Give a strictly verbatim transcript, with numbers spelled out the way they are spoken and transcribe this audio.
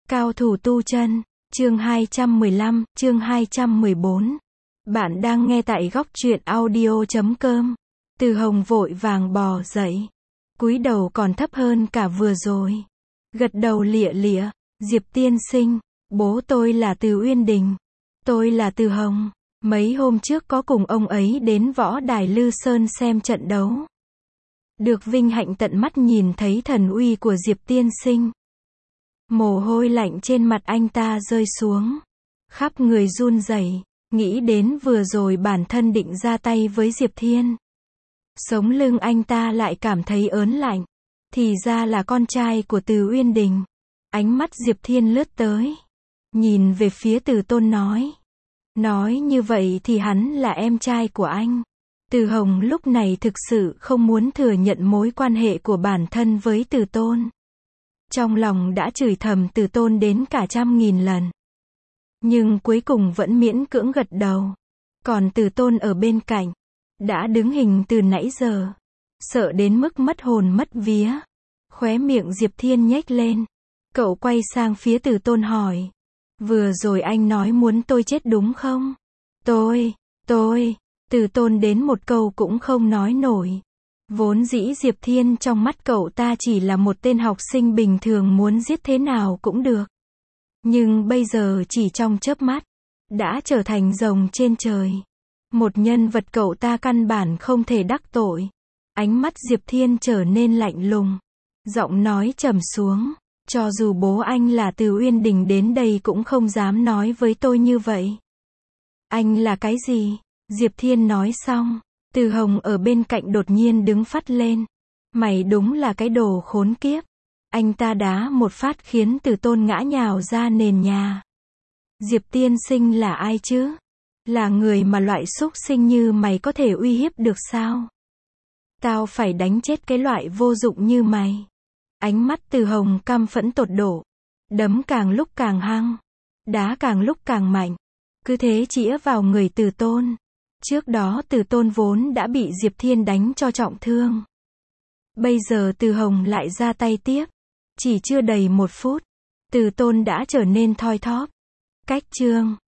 Cao thủ tu chân, chương hai trăm mười lăm, chương hai trăm mười bốn. Bạn đang nghe tại góc truyện audio chấm com. Từ Hồng vội vàng bò dậy, cúi đầu còn thấp hơn cả vừa rồi. Gật đầu lịa lịa, Diệp tiên sinh, bố tôi là Từ Uyên Đình. Tôi là Từ Hồng. Mấy hôm trước có cùng ông ấy đến võ đài Lư Sơn xem trận đấu. Được vinh hạnh tận mắt nhìn thấy thần uy của Diệp tiên sinh. Mồ hôi lạnh trên mặt anh ta rơi xuống, khắp người run rẩy, nghĩ đến vừa rồi bản thân định ra tay với Diệp Thiên. Sống lưng anh ta lại cảm thấy ớn lạnh, thì ra là con trai của Từ Uyên Đình. Ánh mắt Diệp Thiên lướt tới, nhìn về phía Từ Tôn nói. Nói như vậy thì hắn là em trai của anh. Từ Hồng lúc này thực sự không muốn thừa nhận mối quan hệ của bản thân với Từ Tôn. Trong lòng đã chửi thầm Từ Tôn đến cả trăm nghìn lần. Nhưng cuối cùng vẫn miễn cưỡng gật đầu. Còn Từ Tôn ở bên cạnh, đã đứng hình từ nãy giờ. Sợ đến mức mất hồn mất vía. Khóe miệng Diệp Thiên nhếch lên. Cậu quay sang phía Từ Tôn hỏi. Vừa rồi anh nói muốn tôi chết đúng không? Tôi, tôi, Từ Tôn đến một câu cũng không nói nổi. Vốn dĩ Diệp Thiên trong mắt cậu ta chỉ là một tên học sinh bình thường muốn giết thế nào cũng được. Nhưng bây giờ chỉ trong chớp mắt, đã trở thành rồng trên trời. Một nhân vật cậu ta căn bản không thể đắc tội. Ánh mắt Diệp Thiên trở nên lạnh lùng. Giọng nói trầm xuống. Cho dù bố anh là Từ Uyên Đình đến đây cũng không dám nói với tôi như vậy. Anh là cái gì? Diệp Thiên nói xong. Từ Hồng ở bên cạnh đột nhiên đứng phắt lên. Mày đúng là cái đồ khốn kiếp. Anh ta đá một phát khiến Từ Tôn ngã nhào ra nền nhà. Diệp tiên sinh là ai chứ? Là người mà loại súc sinh như mày có thể uy hiếp được sao? Tao phải đánh chết cái loại vô dụng như mày. Ánh mắt Từ Hồng căm phẫn tột độ. Đấm càng lúc càng hăng. Đá càng lúc càng mạnh. Cứ thế chĩa vào người Từ Tôn. Trước đó Từ Tôn vốn đã bị Diệp Thiên đánh cho trọng thương. Bây giờ Từ Hồng lại ra tay tiếp. Chỉ chưa đầy một phút, Từ Tôn đã trở nên thoi thóp. Cách chương